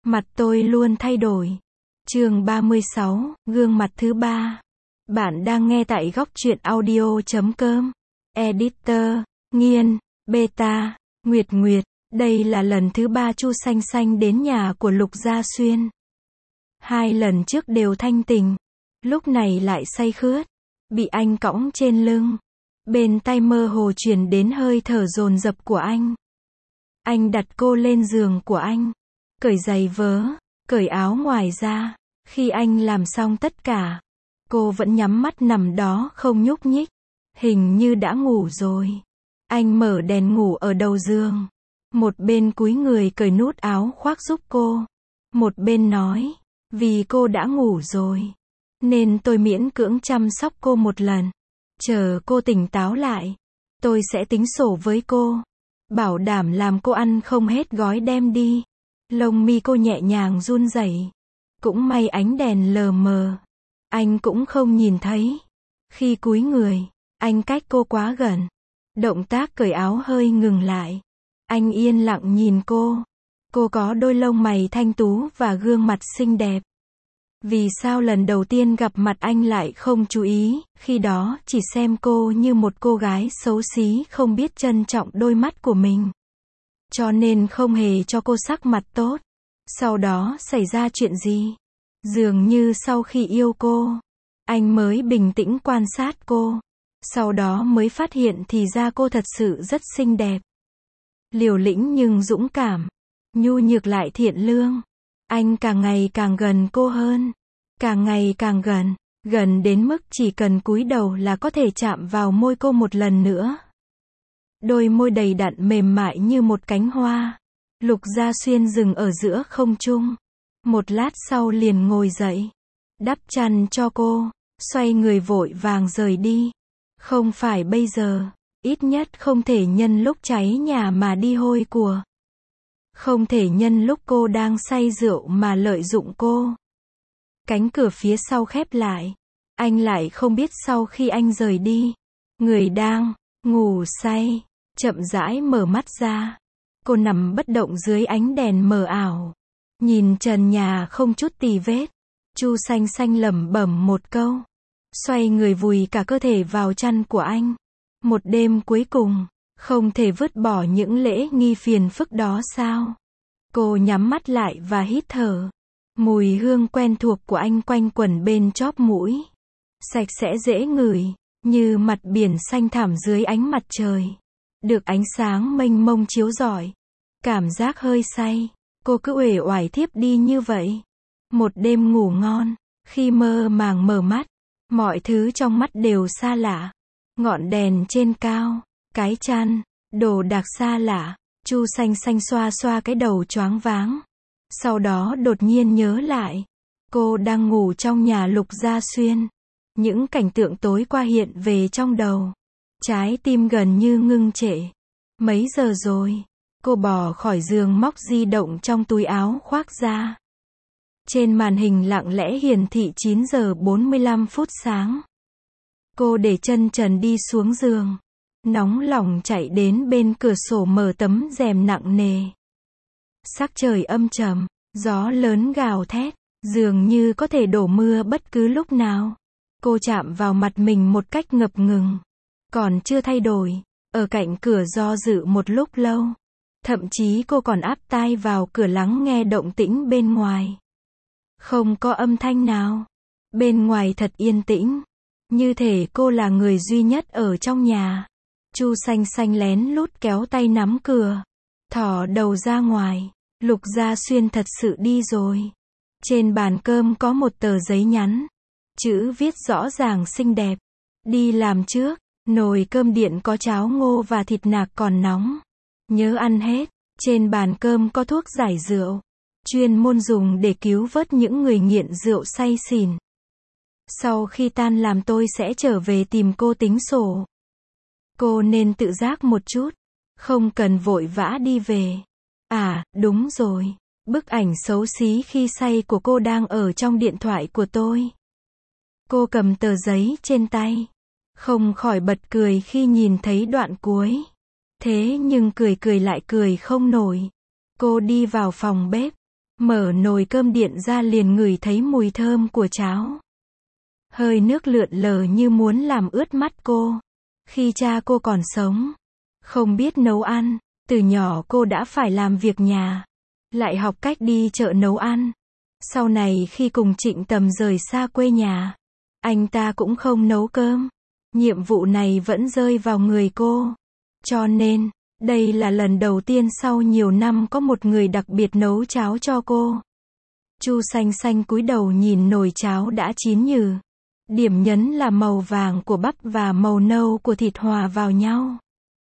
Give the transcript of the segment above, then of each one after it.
Mặt tôi luôn thay đổi. Chương 36, gương mặt thứ ba. Bạn đang nghe tại góc truyện audio.com. Editor, Nghiên, Beta, Nguyệt Nguyệt. Đây là lần thứ ba Chu Xanh Xanh đến nhà của Lục Gia Xuyên. 2 lần trước đều thanh tình, lúc này lại say khướt, bị anh cõng trên lưng. Bên tai mơ hồ truyền đến hơi thở dồn dập của anh. Anh đặt cô lên giường của anh, cởi giày vớ, cởi áo ngoài ra. Khi anh làm xong tất cả, cô vẫn nhắm mắt nằm đó không nhúc nhích, hình như đã ngủ rồi. Anh mở đèn ngủ ở đầu giường, một bên cúi người cởi nút áo khoác giúp cô, một bên nói, vì cô đã ngủ rồi, nên tôi miễn cưỡng chăm sóc cô một lần. Chờ cô tỉnh táo lại, tôi sẽ tính sổ với cô, bảo đảm làm cô ăn không hết gói đem đi. Lông mi cô nhẹ nhàng run rẩy. Cũng may ánh đèn lờ mờ, anh cũng không nhìn thấy. Khi cúi người, anh cách cô quá gần. Động tác cởi áo hơi ngừng lại. Anh yên lặng nhìn cô. Cô có đôi lông mày thanh tú và gương mặt xinh đẹp. Vì sao lần đầu tiên gặp mặt anh lại không chú ý, khi đó chỉ xem cô như một cô gái xấu xí không biết trân trọng đôi mắt của mình. Cho nên không hề cho cô sắc mặt tốt. Sau đó xảy ra chuyện gì? Dường như sau khi yêu cô, anh mới bình tĩnh quan sát cô. Sau đó mới phát hiện thì ra cô thật sự rất xinh đẹp. Liều lĩnh nhưng dũng cảm, nhu nhược lại thiện lương. Anh càng ngày càng gần cô hơn. Càng ngày càng gần, gần đến mức chỉ cần cúi đầu là có thể chạm vào môi cô một lần nữa. Đôi môi đầy đặn mềm mại như một cánh hoa. Lục Gia Xuyên dừng ở giữa không trung. Một lát sau liền ngồi dậy, đắp chăn cho cô, xoay người vội vàng rời đi. Không phải bây giờ, ít nhất không thể nhân lúc cháy nhà mà đi hôi của. Không thể nhân lúc cô đang say rượu mà lợi dụng cô. Cánh cửa phía sau khép lại. Anh lại không biết sau khi anh rời đi, người đang ngủ say chậm rãi mở mắt ra. Cô nằm bất động dưới ánh đèn mờ ảo, nhìn trần nhà không chút tì vết. Chu Xanh Xanh lẩm bẩm một câu, xoay người vùi cả cơ thể vào chăn của anh. Một đêm cuối cùng, không thể vứt bỏ những lễ nghi phiền phức đó sao? Cô nhắm mắt lại và hít thở. Mùi hương quen thuộc của anh quanh quẩn bên chóp mũi. Sạch sẽ dễ ngửi, như mặt biển xanh thẳm dưới ánh mặt trời. Được ánh sáng mênh mông chiếu rọi. Cảm giác hơi say, cô cứ uể oải thiếp đi như vậy. Một đêm ngủ ngon, khi mơ màng mở mắt, mọi thứ trong mắt đều xa lạ. Ngọn đèn trên cao, cái chăn, đồ đạc xa lạ. Chu Xanh Xanh xoa xoa cái đầu choáng váng. Sau đó đột nhiên nhớ lại, cô đang ngủ trong nhà Lục Gia Xuyên. Những cảnh tượng tối qua hiện về trong đầu. Trái tim gần như ngưng trệ. Mấy giờ rồi? Cô bò khỏi giường móc di động trong túi áo khoác ra. Trên màn hình lặng lẽ hiển thị 9 giờ 45 phút sáng. Cô để chân trần đi xuống giường. Nóng lòng chạy đến bên cửa sổ mở tấm rèm nặng nề. Sắc trời âm trầm, gió lớn gào thét, dường như có thể đổ mưa bất cứ lúc nào. Cô chạm vào mặt mình một cách ngập ngừng. Còn chưa thay đổi, ở cạnh cửa do dự một lúc lâu. Thậm chí cô còn áp tai vào cửa lắng nghe động tĩnh bên ngoài. Không có âm thanh nào. Bên ngoài thật yên tĩnh. Như thể cô là người duy nhất ở trong nhà. Chu Xanh Xanh lén lút kéo tay nắm cửa. Thỏ đầu ra ngoài. Lục Gia Xuyên thật sự đi rồi. Trên bàn cơm có một tờ giấy nhắn. Chữ viết rõ ràng xinh đẹp. Đi làm trước, nồi cơm điện có cháo ngô và thịt nạc còn nóng. Nhớ ăn hết. Trên bàn cơm có thuốc giải rượu. Chuyên môn dùng để cứu vớt những người nghiện rượu say xỉn. Sau khi tan làm tôi sẽ trở về tìm cô tính sổ. Cô nên tự giác một chút. Không cần vội vã đi về. À, đúng rồi. Bức ảnh xấu xí khi say của cô đang ở trong điện thoại của tôi. Cô cầm tờ giấy trên tay. Không khỏi bật cười khi nhìn thấy đoạn cuối. Thế nhưng cười cười lại cười không nổi. Cô đi vào phòng bếp. Mở nồi cơm điện ra liền ngửi thấy mùi thơm của cháo. Hơi nước lượn lờ như muốn làm ướt mắt cô. Khi cha cô còn sống, không biết nấu ăn, từ nhỏ cô đã phải làm việc nhà, lại học cách đi chợ nấu ăn. Sau này khi cùng Trịnh Tầm rời xa quê nhà, anh ta cũng không nấu cơm. Nhiệm vụ này vẫn rơi vào người cô. Cho nên, đây là lần đầu tiên sau nhiều năm có một người đặc biệt nấu cháo cho cô. Chu Xanh Xanh cúi đầu nhìn nồi cháo đã chín nhừ. Điểm nhấn là màu vàng của bắp và màu nâu của thịt hòa vào nhau.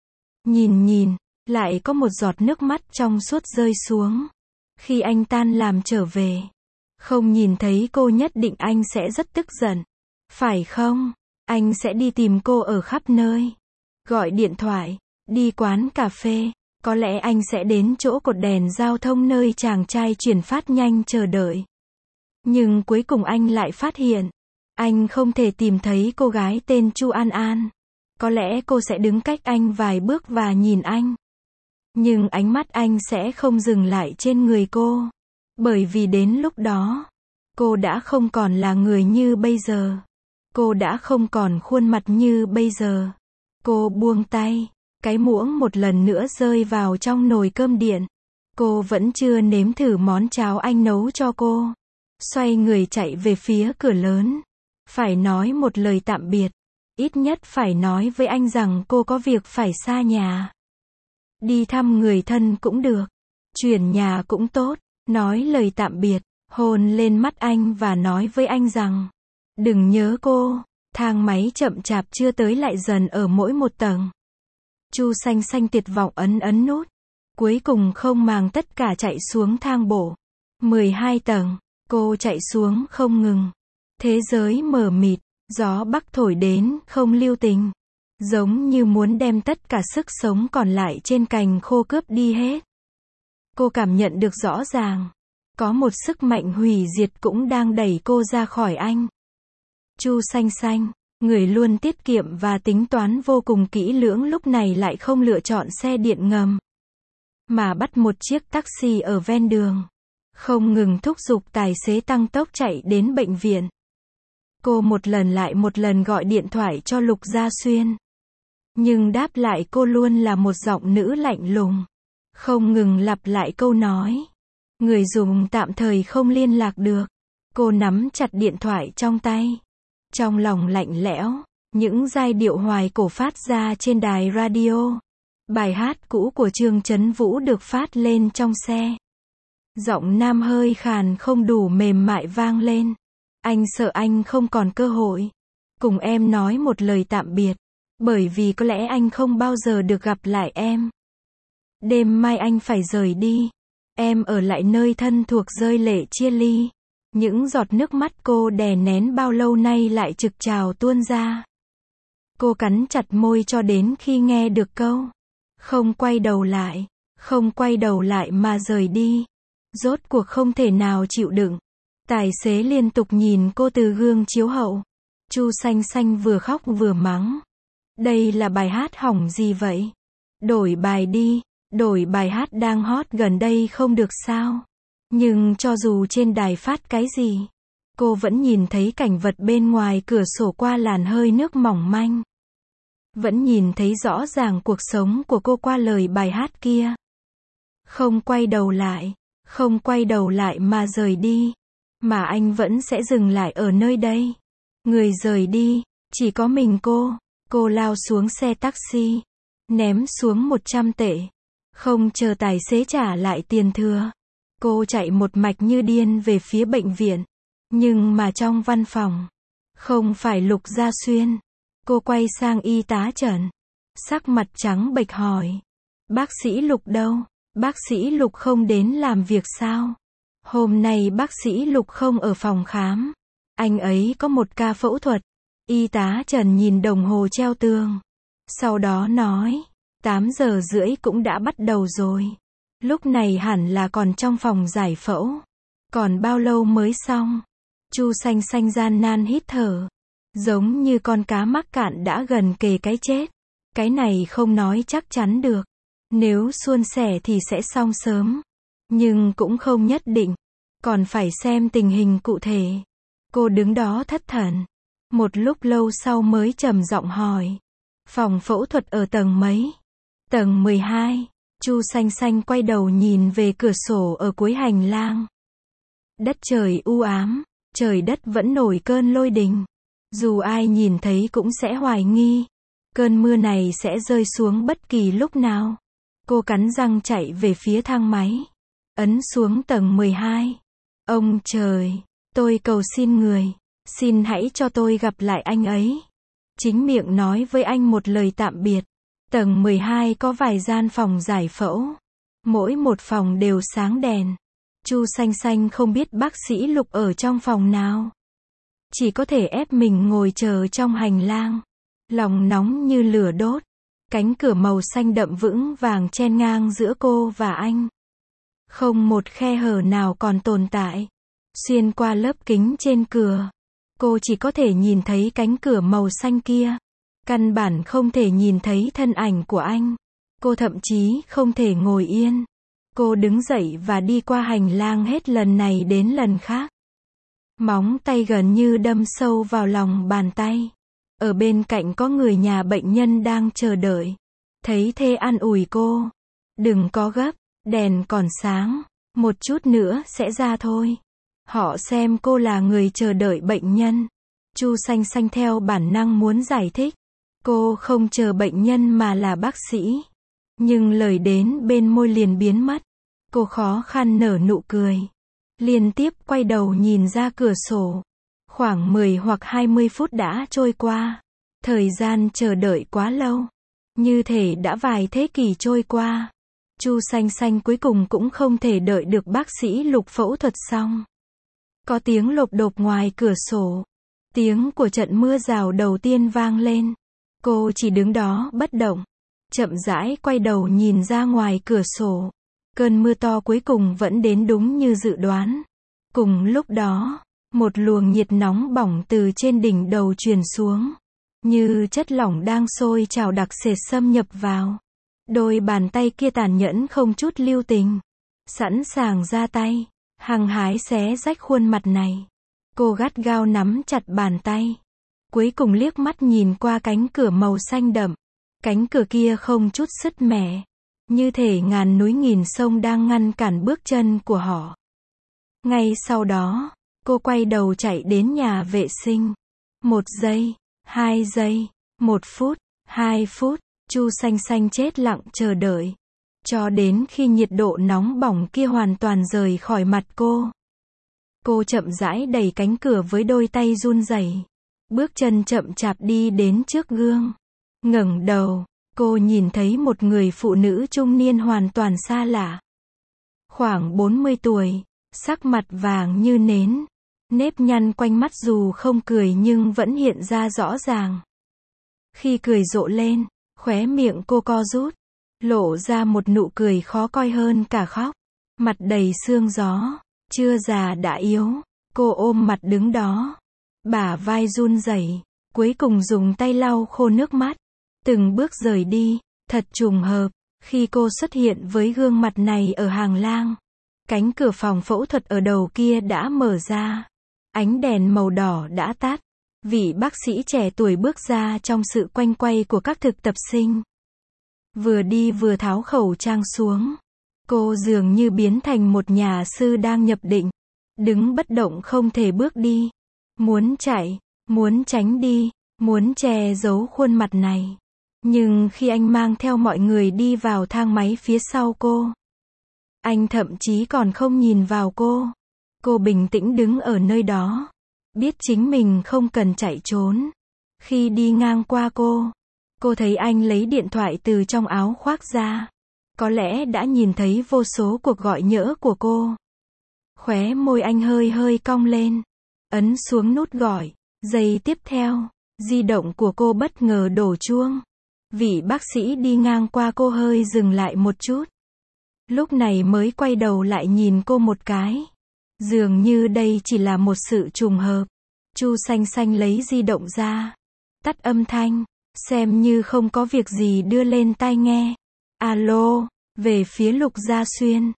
Nhìn, lại có một giọt nước mắt trong suốt rơi xuống. Khi anh tan làm trở về, không nhìn thấy cô nhất định anh sẽ rất tức giận. Phải không? Anh sẽ đi tìm cô ở khắp nơi. Gọi điện thoại, đi quán cà phê. Có lẽ anh sẽ đến chỗ cột đèn giao thông nơi chàng trai chuyển phát nhanh chờ đợi. Nhưng cuối cùng anh lại phát hiện, anh không thể tìm thấy cô gái tên Chu An An. Có lẽ cô sẽ đứng cách anh vài bước và nhìn anh. Nhưng ánh mắt anh sẽ không dừng lại trên người cô. Bởi vì đến lúc đó, cô đã không còn là người như bây giờ. Cô đã không còn khuôn mặt như bây giờ. Cô buông tay, cái muỗng một lần nữa rơi vào trong nồi cơm điện. Cô vẫn chưa nếm thử món cháo anh nấu cho cô. Xoay người chạy về phía cửa lớn. Phải nói một lời tạm biệt. Ít nhất phải nói với anh rằng cô có việc phải xa nhà. Đi thăm người thân cũng được. Chuyển nhà cũng tốt. Nói lời tạm biệt. Hôn lên mắt anh và nói với anh rằng, đừng nhớ cô. Thang máy chậm chạp chưa tới lại dần ở mỗi một tầng. Chu Xanh Xanh tuyệt vọng ấn nút. Cuối cùng không màng tất cả chạy xuống thang bộ. 12 tầng. Cô chạy xuống không ngừng. Thế giới mờ mịt. Gió bắc thổi đến không lưu tình. Giống như muốn đem tất cả sức sống còn lại trên cành khô cướp đi hết. Cô cảm nhận được rõ ràng. Có một sức mạnh hủy diệt cũng đang đẩy cô ra khỏi anh. Chu Xanh Xanh, người luôn tiết kiệm và tính toán vô cùng kỹ lưỡng lúc này lại không lựa chọn xe điện ngầm, mà bắt một chiếc taxi ở ven đường. Không ngừng thúc giục tài xế tăng tốc chạy đến bệnh viện. Cô một lần lại một lần gọi điện thoại cho Lục Gia Xuyên. Nhưng đáp lại cô luôn là một giọng nữ lạnh lùng. Không ngừng lặp lại câu nói. Người dùng tạm thời không liên lạc được. Cô nắm chặt điện thoại trong tay. Trong lòng lạnh lẽo, những giai điệu hoài cổ phát ra trên đài radio. Bài hát cũ của Trương Chấn Vũ được phát lên trong xe. Giọng nam hơi khàn không đủ mềm mại vang lên. Anh sợ anh không còn cơ hội cùng em nói một lời tạm biệt, bởi vì có lẽ anh không bao giờ được gặp lại em. Đêm mai anh phải rời đi. Em ở lại nơi thân thuộc rơi lệ chia ly. Những giọt nước mắt cô đè nén bao lâu nay lại trực trào tuôn ra. Cô cắn chặt môi cho đến khi nghe được câu không quay đầu lại, không quay đầu lại mà rời đi. Rốt cuộc không thể nào chịu đựng. Tài xế liên tục nhìn cô từ gương chiếu hậu. Chu Xanh Xanh vừa khóc vừa mắng. Đây là bài hát hỏng gì vậy? Đổi bài đi, đổi bài hát đang hot gần đây không được sao? Nhưng cho dù trên đài phát cái gì, cô vẫn nhìn thấy cảnh vật bên ngoài cửa sổ qua làn hơi nước mỏng manh. Vẫn nhìn thấy rõ ràng cuộc sống của cô qua lời bài hát kia. Không quay đầu lại, không quay đầu lại mà rời đi. Mà anh vẫn sẽ dừng lại ở nơi đây. Người rời đi, chỉ có mình cô. Cô lao xuống xe taxi, ném xuống 100 tệ. Không chờ tài xế trả lại tiền thừa. Cô chạy một mạch như điên về phía bệnh viện. Nhưng mà trong văn phòng, không phải Lục Gia Xuyên. Cô quay sang y tá Trần. Sắc mặt trắng bệch hỏi. Bác sĩ Lục đâu? Bác sĩ Lục không đến làm việc sao? Hôm nay bác sĩ Lục không ở phòng khám. Anh ấy có một ca phẫu thuật. Y tá Trần nhìn đồng hồ treo tường. Sau đó nói, 8 giờ rưỡi cũng đã bắt đầu rồi. Lúc này hẳn là còn trong phòng giải phẫu. Còn bao lâu mới xong? Chu Xanh Xanh gian nan hít thở. Giống như con cá mắc cạn đã gần kề cái chết. Cái này không nói chắc chắn được. Nếu suôn sẻ thì sẽ xong sớm. Nhưng cũng không nhất định. Còn phải xem tình hình cụ thể. Cô đứng đó thất thần. Một lúc lâu sau mới trầm giọng hỏi. Phòng phẫu thuật ở tầng mấy? Tầng 12. Chu Xanh Xanh quay đầu nhìn về cửa sổ ở cuối hành lang. Đất trời u ám, trời đất vẫn nổi cơn lôi đình. Dù ai nhìn thấy cũng sẽ hoài nghi. Cơn mưa này sẽ rơi xuống bất kỳ lúc nào. Cô cắn răng chạy về phía thang máy. Ấn xuống tầng 12. Ông trời, tôi cầu xin người. Xin hãy cho tôi gặp lại anh ấy. Chính miệng nói với anh một lời tạm biệt. Tầng 12 có vài gian phòng giải phẫu. Mỗi một phòng đều sáng đèn. Chu Xanh Xanh không biết bác sĩ Lục ở trong phòng nào. Chỉ có thể ép mình ngồi chờ trong hành lang. Lòng nóng như lửa đốt. Cánh cửa màu xanh đậm vững vàng chen ngang giữa cô và anh. Không một khe hở nào còn tồn tại. Xuyên qua lớp kính trên cửa, cô chỉ có thể nhìn thấy cánh cửa màu xanh kia. Căn bản không thể nhìn thấy thân ảnh của anh. Cô thậm chí không thể ngồi yên. Cô đứng dậy và đi qua hành lang hết lần này đến lần khác. Móng tay gần như đâm sâu vào lòng bàn tay. Ở bên cạnh có người nhà bệnh nhân đang chờ đợi. Thấy thế an ủi cô. Đừng có gấp, đèn còn sáng. Một chút nữa sẽ ra thôi. Họ xem cô là người chờ đợi bệnh nhân. Chu Xanh Xanh theo bản năng muốn giải thích. Cô không chờ bệnh nhân mà là bác sĩ. Nhưng lời đến bên môi liền biến mất. Cô khó khăn nở nụ cười. Liên tiếp quay đầu nhìn ra cửa sổ. Khoảng 10 hoặc 20 phút đã trôi qua. Thời gian chờ đợi quá lâu. Như thể đã vài thế kỷ trôi qua. Chu Xanh Xanh cuối cùng cũng không thể đợi được bác sĩ Lục phẫu thuật xong. Có tiếng lộp độp ngoài cửa sổ. Tiếng của trận mưa rào đầu tiên vang lên. Cô chỉ đứng đó bất động. Chậm rãi quay đầu nhìn ra ngoài cửa sổ. Cơn mưa to cuối cùng vẫn đến đúng như dự đoán. Cùng lúc đó, một luồng nhiệt nóng bỏng từ trên đỉnh đầu truyền xuống. Như chất lỏng đang sôi trào đặc sệt xâm nhập vào. Đôi bàn tay kia tàn nhẫn không chút lưu tình. Sẵn sàng ra tay. Hăng hái xé rách khuôn mặt này. Cô gắt gao nắm chặt bàn tay. Cuối cùng liếc mắt nhìn qua cánh cửa màu xanh đậm. Cánh cửa kia không chút sứt mẻ. Như thể ngàn núi nghìn sông đang ngăn cản bước chân của họ. Ngay sau đó, cô quay đầu chạy đến nhà vệ sinh. 1 giây, 2 giây, 1 phút, 2 phút, Chu Xanh Xanh chết lặng chờ đợi. Cho đến khi nhiệt độ nóng bỏng kia hoàn toàn rời khỏi mặt cô. Cô chậm rãi đẩy cánh cửa với đôi tay run rẩy. Bước chân chậm chạp đi đến trước gương. Ngẩng đầu, cô nhìn thấy một người phụ nữ trung niên hoàn toàn xa lạ. Khoảng 40 tuổi, sắc mặt vàng như nến. Nếp nhăn quanh mắt dù không cười nhưng vẫn hiện ra rõ ràng. Khi cười rộ lên, khóe miệng cô co rút. Lộ ra một nụ cười khó coi hơn cả khóc. Mặt đầy sương gió. Chưa già đã yếu. Cô ôm mặt đứng đó. Bả vai run rẩy. Cuối cùng dùng tay lau khô nước mắt. Từng bước rời đi. Thật trùng hợp. Khi cô xuất hiện với gương mặt này ở hàng lang. Cánh cửa phòng phẫu thuật ở đầu kia đã mở ra. Ánh đèn màu đỏ đã tắt. Vị bác sĩ trẻ tuổi bước ra trong sự quanh quay của các thực tập sinh. Vừa đi vừa tháo khẩu trang xuống. Cô dường như biến thành một nhà sư đang nhập định. Đứng bất động không thể bước đi. Muốn chạy, muốn tránh đi, muốn che giấu khuôn mặt này. Nhưng khi anh mang theo mọi người đi vào thang máy phía sau cô. Anh thậm chí còn không nhìn vào cô. Cô bình tĩnh đứng ở nơi đó. Biết chính mình không cần chạy trốn. Khi đi ngang qua cô thấy anh lấy điện thoại từ trong áo khoác ra. Có lẽ đã nhìn thấy vô số cuộc gọi nhỡ của cô. Khóe môi anh hơi hơi cong lên. Ấn xuống nút gọi. Giây tiếp theo, di động của cô bất ngờ đổ chuông. Vị bác sĩ đi ngang qua cô hơi dừng lại một chút. Lúc này mới quay đầu lại nhìn cô một cái. Dường như đây chỉ là một sự trùng hợp. Chu Xanh Xanh lấy di động ra. Tắt âm thanh. Xem như không có việc gì đưa lên tai nghe. Alo, về phía Lục Gia Xuyên.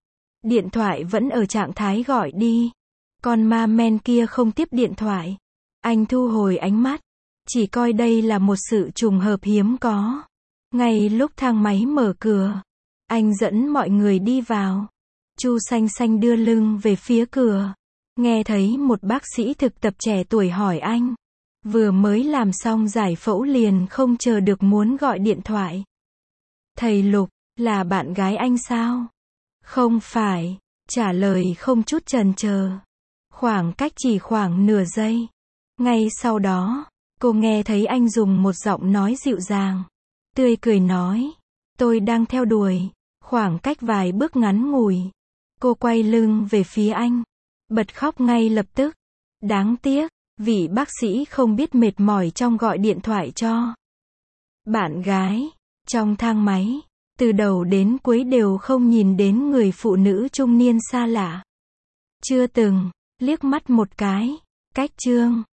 Điện thoại vẫn ở trạng thái gọi đi. Con ma men kia không tiếp điện thoại. Anh thu hồi ánh mắt. Chỉ coi đây là một sự trùng hợp hiếm có. Ngay lúc thang máy mở cửa, anh dẫn mọi người đi vào. Chu Xanh Xanh đưa lưng về phía cửa. Nghe thấy một bác sĩ thực tập trẻ tuổi hỏi anh. Vừa mới làm xong giải phẫu liền không chờ được muốn gọi điện thoại. Thầy Lục, là bạn gái anh sao? Không phải, trả lời không chút chần chờ. Khoảng cách chỉ khoảng nửa giây. Ngay sau đó, cô nghe thấy anh dùng một giọng nói dịu dàng, tươi cười nói, tôi đang theo đuổi. Khoảng cách vài bước ngắn ngủi, cô quay lưng về phía anh, bật khóc ngay lập tức. Đáng tiếc, vị bác sĩ không biết mệt mỏi trong gọi điện thoại cho bạn gái. Trong thang máy, từ đầu đến cuối đều không nhìn đến người phụ nữ trung niên xa lạ. Chưa từng liếc mắt một cái. Cách chương